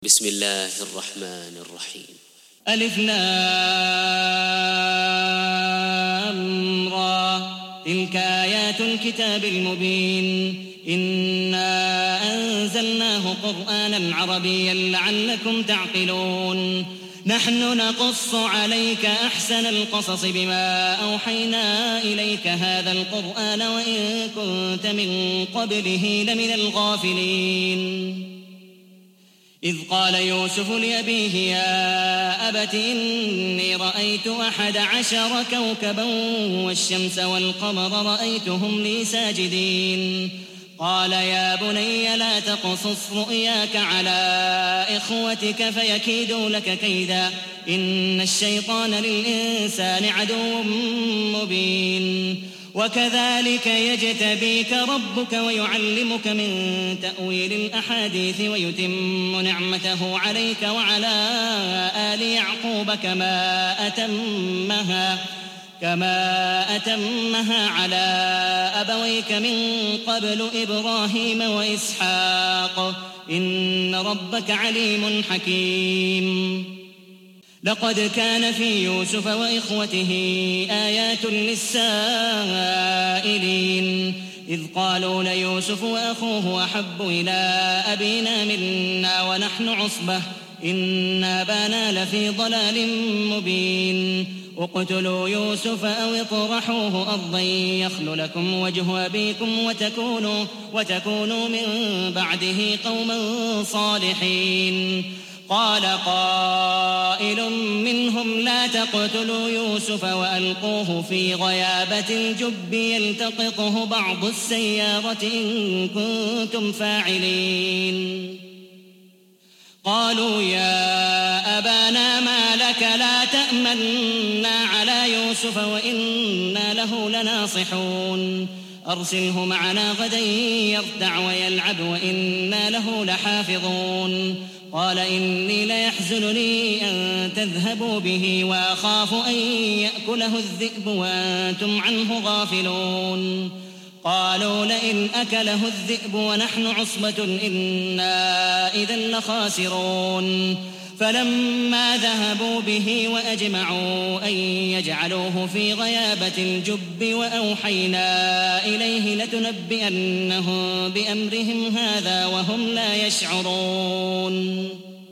بسم الله الرحمن الرحيم. ألف لام را تلك آيات الكتاب المبين إنا أنزلناه قرآنا عربيا لعلكم تعقلون نحن نقص عليك أحسن القصص بما أوحينا إليك هذا القرآن وإن كنت من قبله لمن الغافلين إذ قال يوسف لأبيه يا أبت إني رأيت 11 كوكبا والشمس والقمر رأيتهم لي ساجدين قال يا بني لا تقصص رؤياك على إخوتك فيكيدوا لك كيدا إن الشيطان للإنسان عدو مبين وكذلك يجتبيك ربك ويعلمك من تأويل الأحاديث ويتم نعمته عليك وعلى آل يعقوب كما أتمها على أبويك من قبل إبراهيم وإسحاق إن ربك عليم حكيم لقد كان في يوسف وإخوته آيات للسائلين إذ قالوا ليوسف وأخوه أحب إلى أبينا منا ونحن عصبة إن أبانا لفي ضلال مبين اقتلوا يوسف أو اطرحوه أرضا يخل لكم وجه أبيكم وتكونوا من بعده قوما صالحين قال قائل منهم لا تقتلوا يوسف وألقوه في غيابة الجب يلتقطه بعض السيارة إن كنتم فاعلين قالوا يا أبانا ما لك لا تأمنا على يوسف وإنا له لناصحون أرسله معنا غدا يرتع ويلعب وإنا له لحافظون قال إني ليحزنني أن تذهبوا به وأخاف أن يأكله الذئب وأنتم عنه غافلون قالوا لئن أكله الذئب ونحن عصبة إنا إذا لخاسرون فلما ذهبوا به وأجمعوا أن يجعلوه في غيابة الجب وأوحينا إليه لتنبئنهم بأمرهم هذا وهم لا يشعرون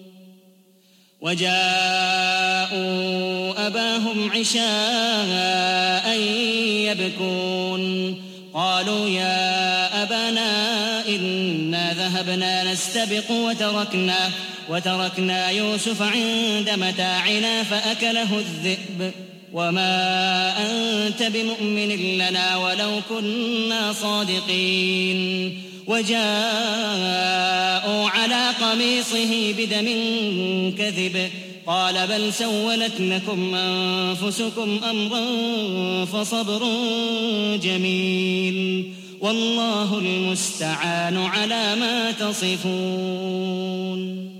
وجاءوا أباهم عشاء يبكون قالوا يا أبانا إنا ذهبنا نستبق وتركنا يوسف عند متاعنا فأكله الذئب وما أنت بمؤمن لنا ولو كنا صادقين وجاءوا على قميصه بدم كذب قال بل سولت لكم أنفسكم أمرا فصبر جميل والله المستعان على ما تصفون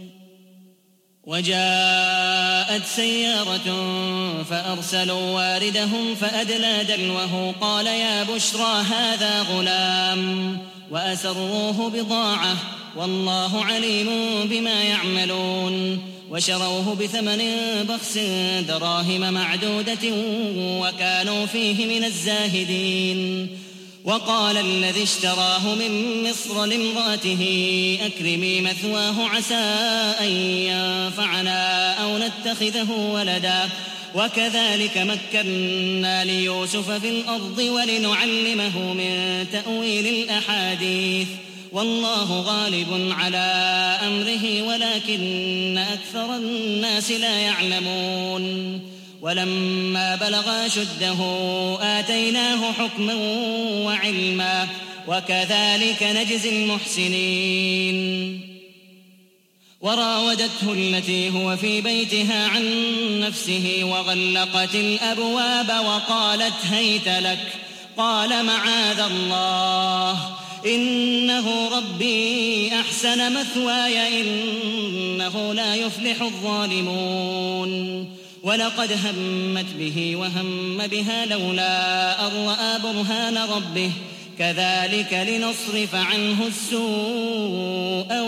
وجاءت سيارة فأرسلوا واردهم فأدلى دلوه قال يا بشرى هذا غلام وأسروه بضاعة والله عليم بما يعملون وشروه بثمن بخس دراهم معدودة وكانوا فيه من الزاهدين وقال الذي اشتراه من مصر لامرأته أكرمي مثواه عسى أن ينفعنا أو نتخذه ولدا وكذلك مكنا ليوسف في الأرض ولنعلمه من تأويل الأحاديث والله غالب على أمره ولكن أكثر الناس لا يعلمون ولما بلغ أشده آتيناه حكما وعلما وكذلك نجزي المحسنين وراودته التي هو في بيتها عن نفسه وغلقت الأبواب وقالت هيت لك قال معاذ الله إنه ربي أحسن مثواي إنه لا يفلح الظالمون ولقد همت به وهم بها لولا أن رأى برهان ربه كذلك لنصرف عنه السوء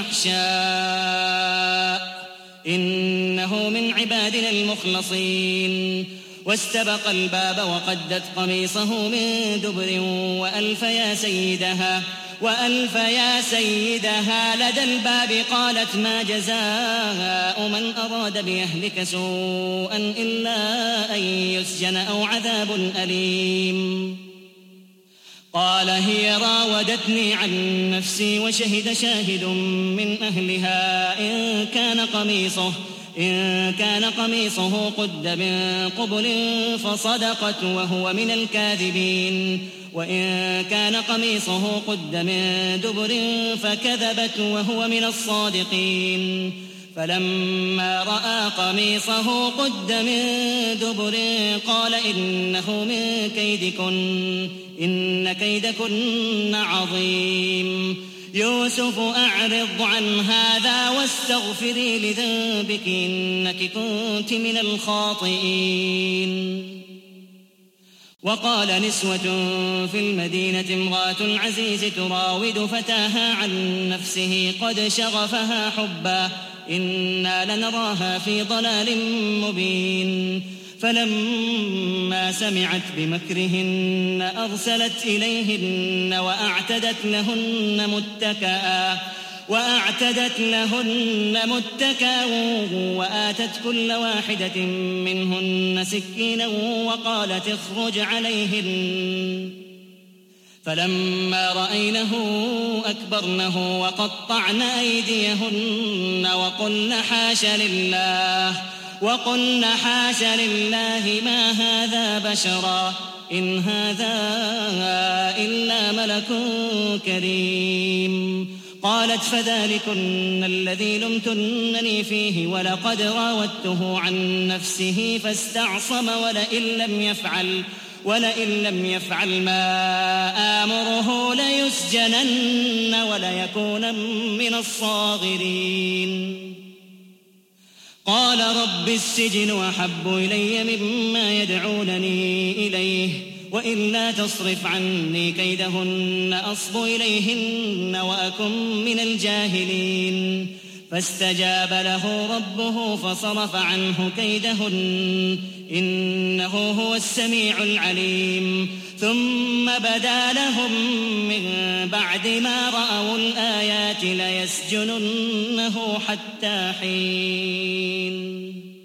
والفحشاء إنه من عبادنا المخلصين. واستبق الباب وقدت قميصه من دبر وألف يا سيدها لدى الباب. قالت ما جزاء من أراد بأهلك سوءا إلا أن يسجن أو عذاب أليم. قال هي راودتني عن نفسي وشهد شاهد من أهلها إن كان قميصه قد من قبل فصدقت وهو من الكاذبين وإن كان قميصه قد من دبر فكذبت وهو من الصادقين. فلما رأى قميصه قد من دبر قال إنه من كيدكن إن كيدكن عظيم. يوسف أعرض عن هذا واستغفري لذنبك إنك كنت من الخاطئين. وقال نسوة في المدينة امرأة العزيز تراود فتاها عن نفسه قد شغفها حبا إنا لنراها في ضلال مبين. فلما سمعت بمكرهن أرسلت إليهن وأعتدت لهن متكأ وآتت كل واحدة منهن سكينا وقالت اخرج عليهن. فلما رأينه أكبرنه وقطعن أيديهن وقلن حاش لله ما هذا بشرا إن هذا إلا ملك كريم. قالت فذلكن الذي لمتنني فيه ولقد راودته عن نفسه فاستعصم ولئن لم يفعل ما آمره ليسجنن وليكون من الصاغرين. قال رب السجن أحب إلي مما يدعونني إليه وإلا تصرف عني كيدهن أصب إليهن وأكن من الجاهلين. فاستجاب له ربه فصرف عنه كيدهن إنه هو السميع العليم. ثم بدا لهم من بعد ما رأوا الآيات ليسجننه حتى حين.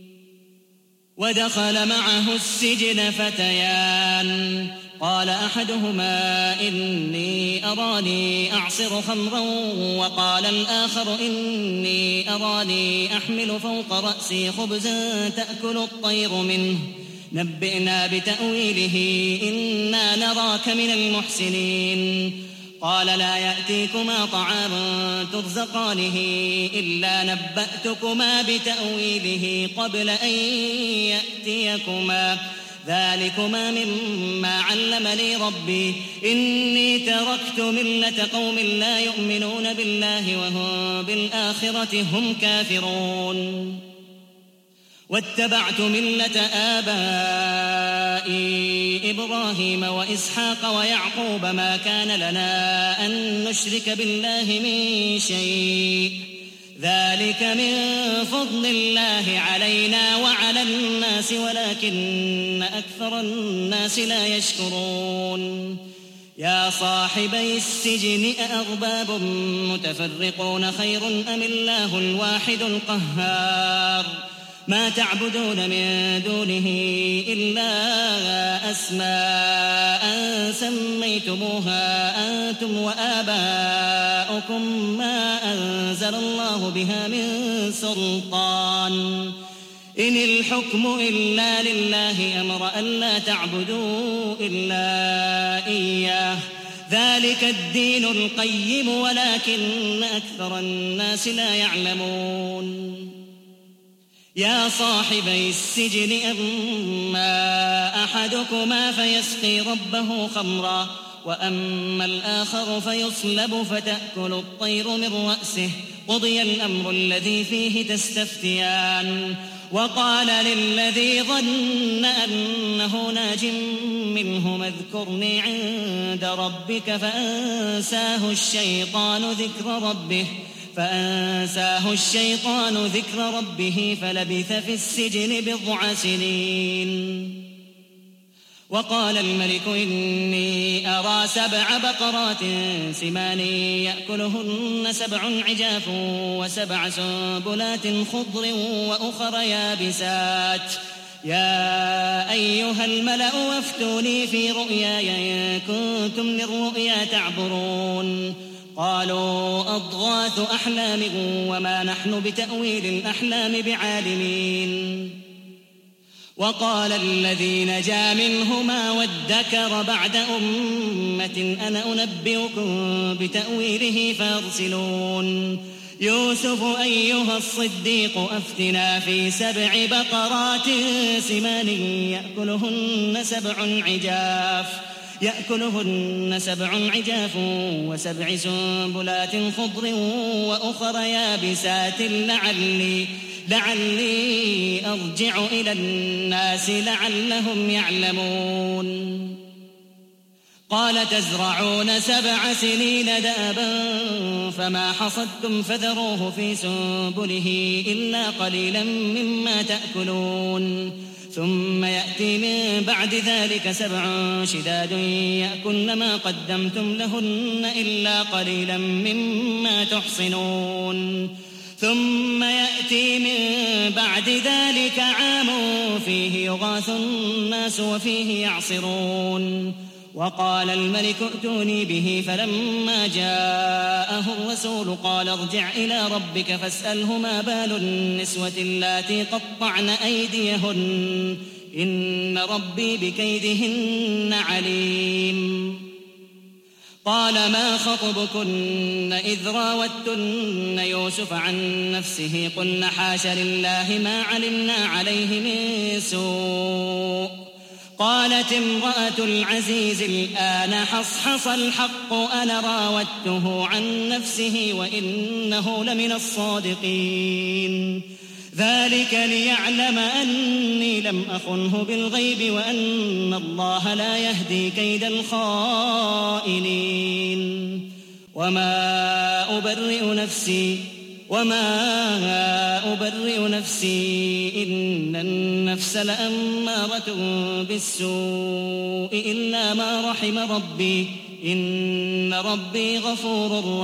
ودخل معه السجن فتيان قال أحدهما إني أراني أعصر خمرا وقال الآخر إني أراني أحمل فوق رأسي خبزا تأكل الطير منه نبئنا بتأويله إنا نراك من المحسنين. قال لا يأتيكما طعام ترزقانه إلا نبأتكما بتأويله قبل أن يأتيكما ذلكما مما علمني ربي إني تركت ملة قوم لا يؤمنون بالله وهم بالآخرة هم كافرون واتبعت ملة آبائي إبراهيم وإسحاق ويعقوب ما كان لنا أن نشرك بالله من شيء ذلك من فضل الله علينا وعلى الناس ولكن أكثر الناس لا يشكرون. يا صاحبي السجن أأرباب متفرقون خير أم الله الواحد القهار ما تعبدون من دونه إلا أسماء سميتموها أنتم وآباؤكم ما أنزل الله بها من سلطان إن الحكم إلا لله أمر ألا تعبدوا إلا إياه ذلك الدين القيم ولكن أكثر الناس لا يعلمون. يا صاحبي السجن أما أحدكما فيسقي ربه خمرا وأما الآخر فيصلب فتأكل الطير من رأسه قضي الأمر الذي فيه تستفتيان وقال للذي ظن أنه ناج منه اذكرني عند ربك فأنساه الشيطان ذكر ربه فلبث في السجن 9 سنين. وقال الملك إني أرى 7 بقرات سمان يأكلهن 7 عجاف و7 سنبلات خضر وأخر يابسات يا أيها الملأ أفتوني في رؤياي إن كنتم للرؤيا تعبرون. قالوا أضغاث أحلام وما نحن بتأويل الأحلام بعالمين. وقال الذي نجا منهما وادكر بعد أمة أنا أنبئكم بتأويله فارسلون. يوسف أيها الصديق أفتنا في 7 بقرات سمان يأكلهن 7 عجاف و7 سنبلات خضر وأخر يابسات لعلي أرجع إلى الناس لعلهم يعلمون. قال تزرعون 7 سنين دابا فما حصدتم فذروه في سنبله إلا قليلا مما تأكلون. ثم يأتي من بعد ذلك 7 شداد يأكلن ما قدمتم لهن إلا قليلا مما تحصنون. ثم يأتي من بعد ذلك عام فيه يغاث الناس وفيه يعصرون. وقال الملك ائتوني به فلما جاءه الرسول قال ارجع إلى ربك فاسأله ما بال النسوة اللاتي قطعن أيديهن إن ربي بكيدهن عليم. قال ما خطبكن إذ راوتن يوسف عن نفسه قلن حاش لله ما علمنا عليه من سوء. قالت امرأة العزيز الآن حصحص الحق أنا راودته عن نفسه وإنه لمن الصادقين. ذلك ليعلم أني لم أخنه بالغيب وأن الله لا يهدي كيد الخائنين. وما أبرئ نفسي إن النفس لأمارة بالسوء إلا ما رحم ربي إن ربي غفور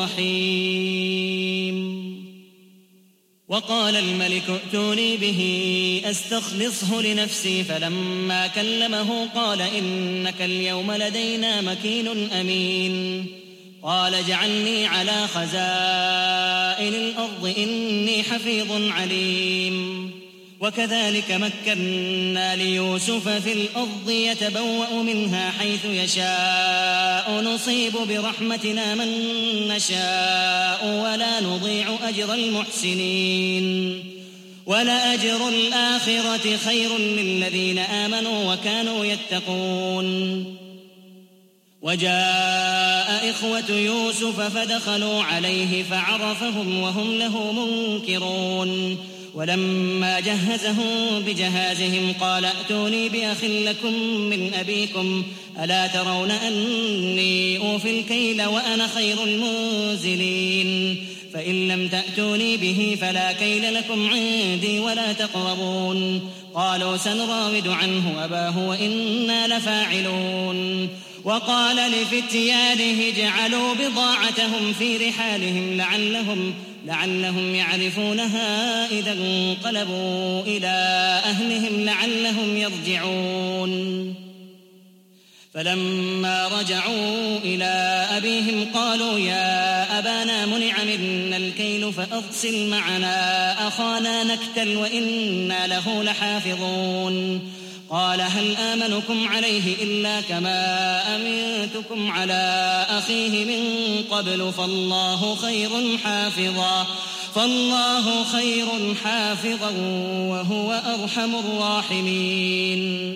رحيم. وقال الملك ائتوني به أستخلصه لنفسي فلما كلمه قال إنك اليوم لدينا مكين أمين. قال اجعلني على خزائن الأرض إني حفيظ عليم. وكذلك مكنا ليوسف في الأرض يتبوأ منها حيث يشاء نصيب برحمتنا من نشاء ولا نضيع أجر المحسنين. ولأجر الآخرة خير للذين آمنوا وكانوا يتقون. وجاء إخوة يوسف فدخلوا عليه فعرفهم وهم له منكرون. ولما جهزهم بجهازهم قال ائتوني بأخ لكم من أبيكم ألا ترون أني أوفي الكيل وأنا خير المنزلين. فإن لم تأتوني به فلا كيل لكم عندي ولا تقربون. قالوا سنراود عنه أباه وإنا لفاعلون. وقال لفتيانه اجعلوا بضاعتهم في رحالهم لعلهم يعرفونها إذا انقلبوا إلى أهلهم لعلهم يرجعون. فلما رجعوا إلى أبيهم قالوا يا أبانا منع منا الكيل فأرسل معنا أخانا نكتل وإنا له لحافظون. قال هل آمنكم عليه إلا كما أمنتكم على أخيه من قبل فالله خير حافظا وهو أرحم الراحمين.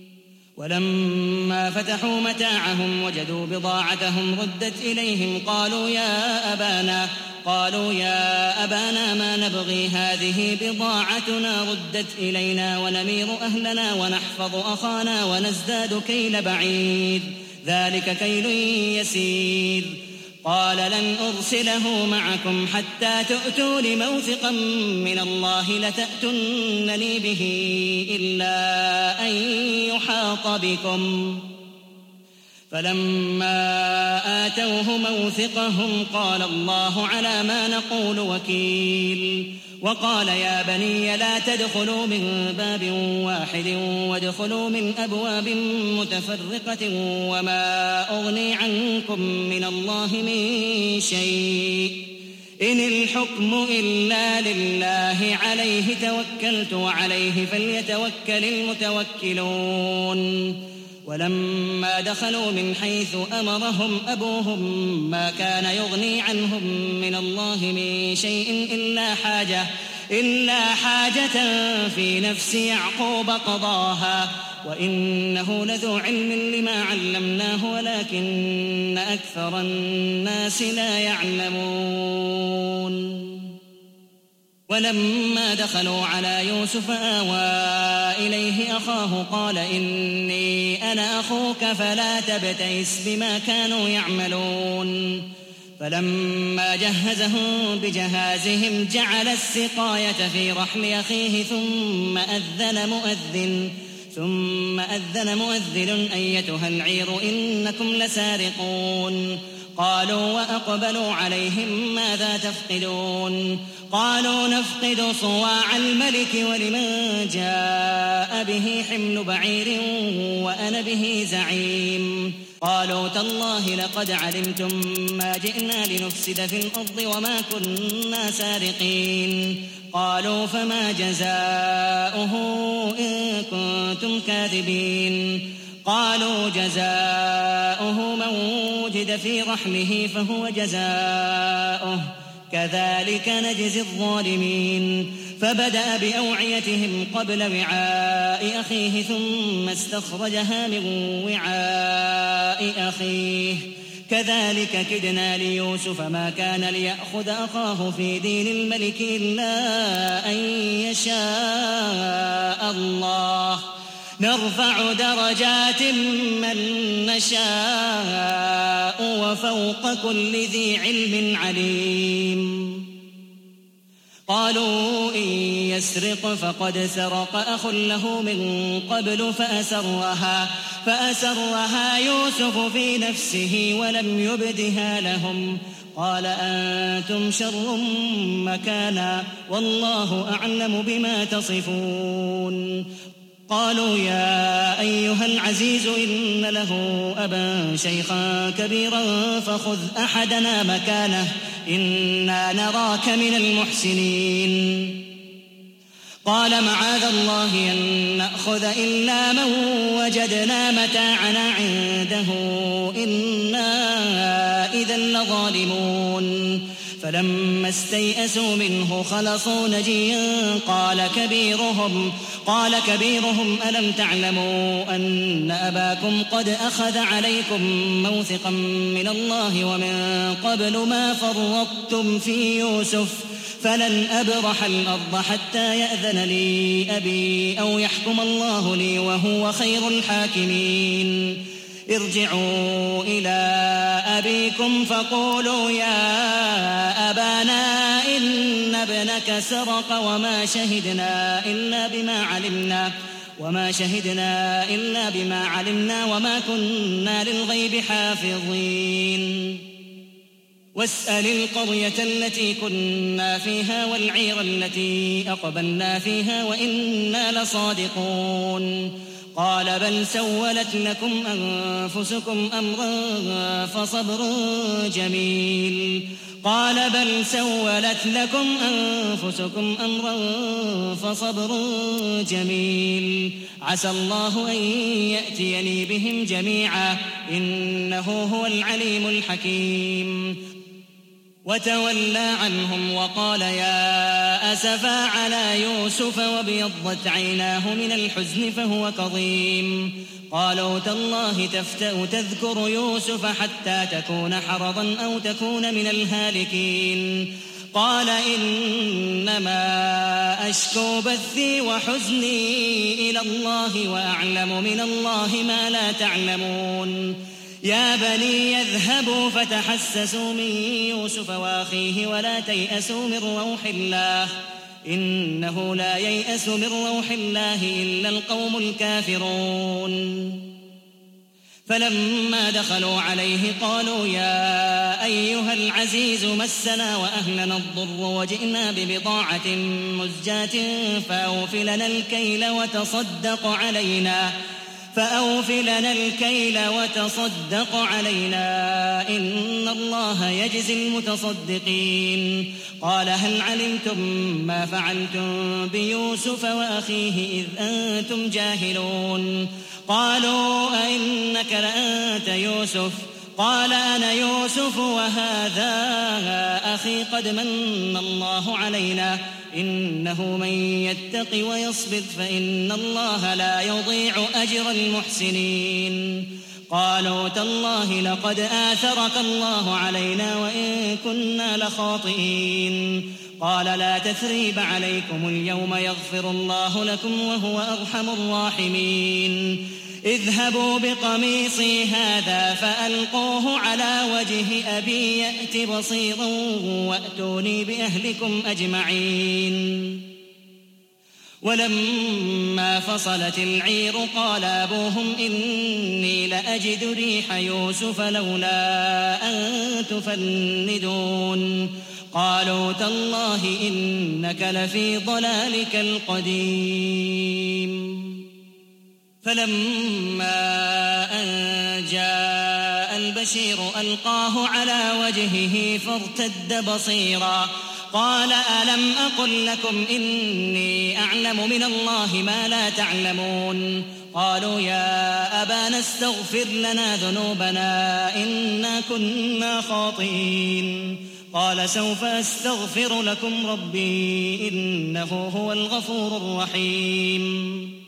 ولما فتحوا متاعهم وجدوا بضاعتهم ردت إليهم قالوا يا أبانا قالوا يا أبانا ما نبغي هذه بضاعتنا ردت إلينا ونمير أهلنا ونحفظ أخانا ونزداد كيل بعيد ذلك كيل يسير. قال لن أرسله معكم حتى تؤتون موثقا من الله لتأتونني به إلا أن يحاط بكم. فلما آتوه موثقهم قال الله على ما نقول وكيل. وقال يا بني لا تدخلوا من باب واحد وادخلوا من أبواب متفرقة وما أغني عنكم من الله من شيء إن الحكم إلا لله عليه توكلت وعليه فليتوكل المتوكلون. ولما دخلوا من حيث أمرهم أبوهم ما كان يغني عنهم من الله من شيء إلا حاجة في نفس يعقوب قضاها وإنه لذو علم لما علمناه ولكن أكثر الناس لا يعلمون. ولما دخلوا على يوسف آوى إليه أخاه قال إني أنا أخوك فلا تبتئس بما كانوا يعملون. فلما جهزهم بجهازهم جعل السقاية في رحل أخيه ثم أذن مؤذن أيتها العير إنكم لسارقون. قالوا وأقبلوا عليهم ماذا تفقدون؟ قالوا نفقد صواع الملك ولمن جاء به حمل بعير وأنا به زعيم. قالوا تالله لقد علمتم ما جئنا لنفسد في الأرض وما كنا سارقين. قالوا فما جزاؤه إن كنتم كاذبين؟ قالوا جزاؤه من وجد في رحله فهو جزاؤه كذلك نجزي الظالمين. فبدأ بأوعيتهم قبل وعاء أخيه ثم استخرجها من وعاء أخيه كذلك كدنا ليوسف ما كان ليأخذ أخاه في دين الملك إلا أن يشاء الله نرفع درجات من نشاء وفوق كل ذي علم عليم. قالوا إن يسرق فقد سرق أخ له من قبل فأسرها يوسف في نفسه ولم يبدها لهم. قال أنتم شر مكانا والله أعلم بما تصفون. قالوا يا أيها العزيز إن له أبا شيخا كبيرا فخذ أحدنا مكانه إنا نراك من المحسنين. قال معاذ الله أن نأخذ إلا من وجدنا متاعنا عنده إنا إذا لظالمون. فلما استيئسوا منه خلصوا نجيا قال كبيرهم ألم تعلموا أن أباكم قد أخذ عليكم موثقا من الله ومن قبل ما فرطتم في يوسف فلن أبرح الأرض حتى يأذن لي أبي أو يحكم الله لي وهو خير الحاكمين. ارجعوا إلى أبيكم فقولوا يا أبانا إن ابنك سرق وما شهدنا إلا بما علمنا وما كنا للغيب حافظين. واسأل القرية التي كنا فيها والعير التي أقبلنا فيها وإنا لصادقون. قال بل سولت لكم أنفسكم أمرا فصبر جميل عسى الله أن يأتيني بهم جميعا إنه هو العليم الحكيم. وتولى عنهم وقال يا أسفا على يوسف وابيضت عيناه من الحزن فهو كظيم. قالوا تالله تفتأ تذكر يوسف حتى تكون حرضا أو تكون من الهالكين. قال إنما أشكو بثي وحزني إلى الله وأعلم من الله ما لا تعلمون. يا بني يذهبوا فتحسسوا من يوسف وأخيه ولا تيأسوا من روح الله إنه لا ييأس من روح الله إلا القوم الكافرون. فلما دخلوا عليه قالوا يا أيها العزيز مسنا وأهلنا الضر وجئنا ببضاعة مزجاة فأوف لنا الكيل وتصدق علينا إن الله يجزي المتصدقين. قال هل علمتم ما فعلتم بيوسف وأخيه إذ أنتم جاهلون؟ قالوا أئنك لأنت يوسف؟ قال أنا يوسف وهذا أخي قد من الله علينا إنه من يتق ويصبر فإن الله لا يضيع أجر المحسنين. قالوا تالله لقد آثرك الله علينا وإن كنا لخاطئين. قال لا تثريب عليكم اليوم يغفر الله لكم وهو أرحم الراحمين. اذهبوا بقميصي هذا فألقوه على وجه أبي يأت بصيرا وأتوني بأهلكم أجمعين. ولما فصلت العير قال أبوهم إني لأجد ريح يوسف لولا أن تفندون. قالوا تالله إنك لفي ضلالك القديم. فلما أن جاء البشير ألقاه على وجهه فارتد بصيرا قال ألم أقل لكم إني أعلم من الله ما لا تعلمون؟ قالوا يا أبانا استغفر لنا ذنوبنا إنا كنا خاطئين. قال سوف أستغفر لكم ربي إنه هو الغفور الرحيم.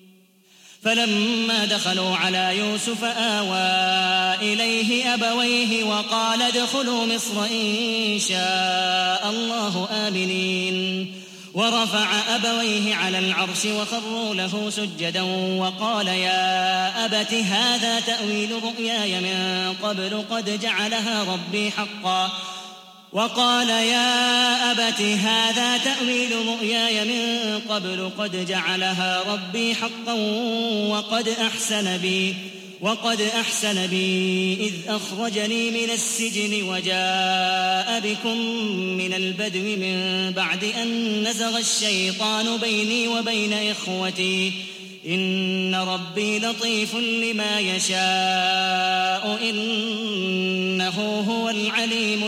فلما دخلوا على يوسف آوى إليه أبويه وقال ادخلوا مصر إن شاء الله آمنين. ورفع أبويه على العرش وخروا له سجدا وقال يا أبت هذا تأويل رؤياي من قبل قد جعلها ربي حقا وقد أحسن بي إذ أخرجني من السجن وجاء بكم من البدو من بعد أن نزغ الشيطان بيني وبين إخوتي إن ربي لطيف لما يشاء إنه هو العليم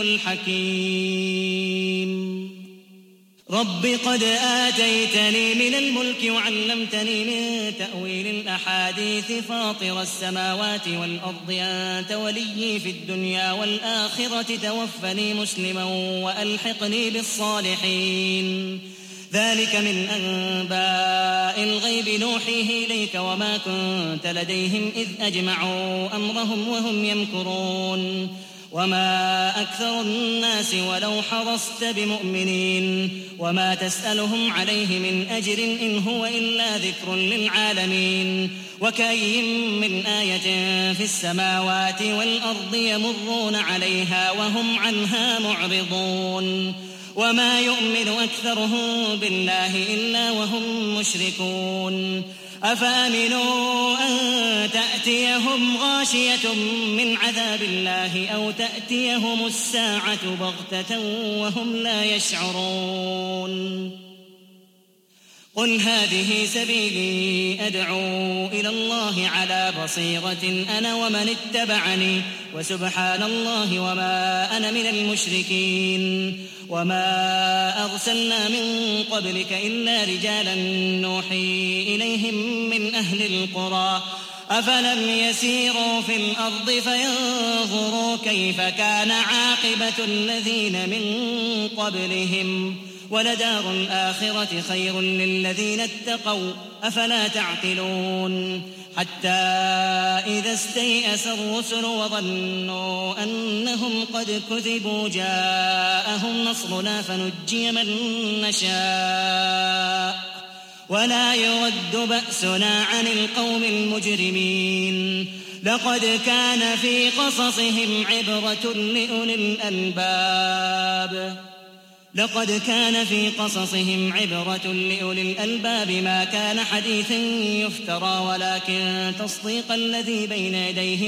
الحكيم. رب قد آتيتني من الملك وعلمتني من تأويل الأحاديث فاطر السماوات والأرض أنت وليي في الدنيا والآخرة توفني مسلما وألحقني بالصالحين. ذلك من أنباء الغيب نوحيه إليك وما كنت لديهم إذ أجمعوا أمرهم وهم يمكرون. وما أكثر الناس ولو حرصت بمؤمنين وما تسألهم عليه من أجر إن هو إلا ذكر للعالمين. وكأي من آية في السماوات والأرض يمرون عليها وهم عنها معرضون. وما يؤمن أكثرهم بالله إلا وهم مشركون. أفأمنوا أن تأتيهم غاشية من عذاب الله أو تأتيهم الساعة بغتة وهم لا يشعرون. قل هذه سبيلي أدعو إلى الله على بصيرة أنا ومن اتبعني وسبحان الله وما أنا من المشركين. وما أرسلنا من قبلك إلا رجالا نوحي إليهم من أهل القرى أفلم يسيروا في الأرض فينظروا كيف كان عاقبة الذين من قبلهم ولدار الآخرة خير للذين اتقوا أفلا تعقلون حتى إذا استيأس الرسل وظنوا أنهم قد كذبوا جاءهم نصرنا فنجي من نشاء ولا يرد بأسنا عن القوم المجرمين لقد كان في قصصهم عبرة لأولي الألباب ما كان حديثا يفترى ولكن تصديق الذي بين يديه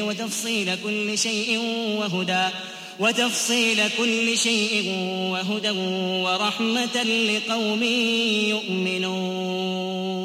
وتفصيل كل شيء وهدى ورحمة لقوم يؤمنون.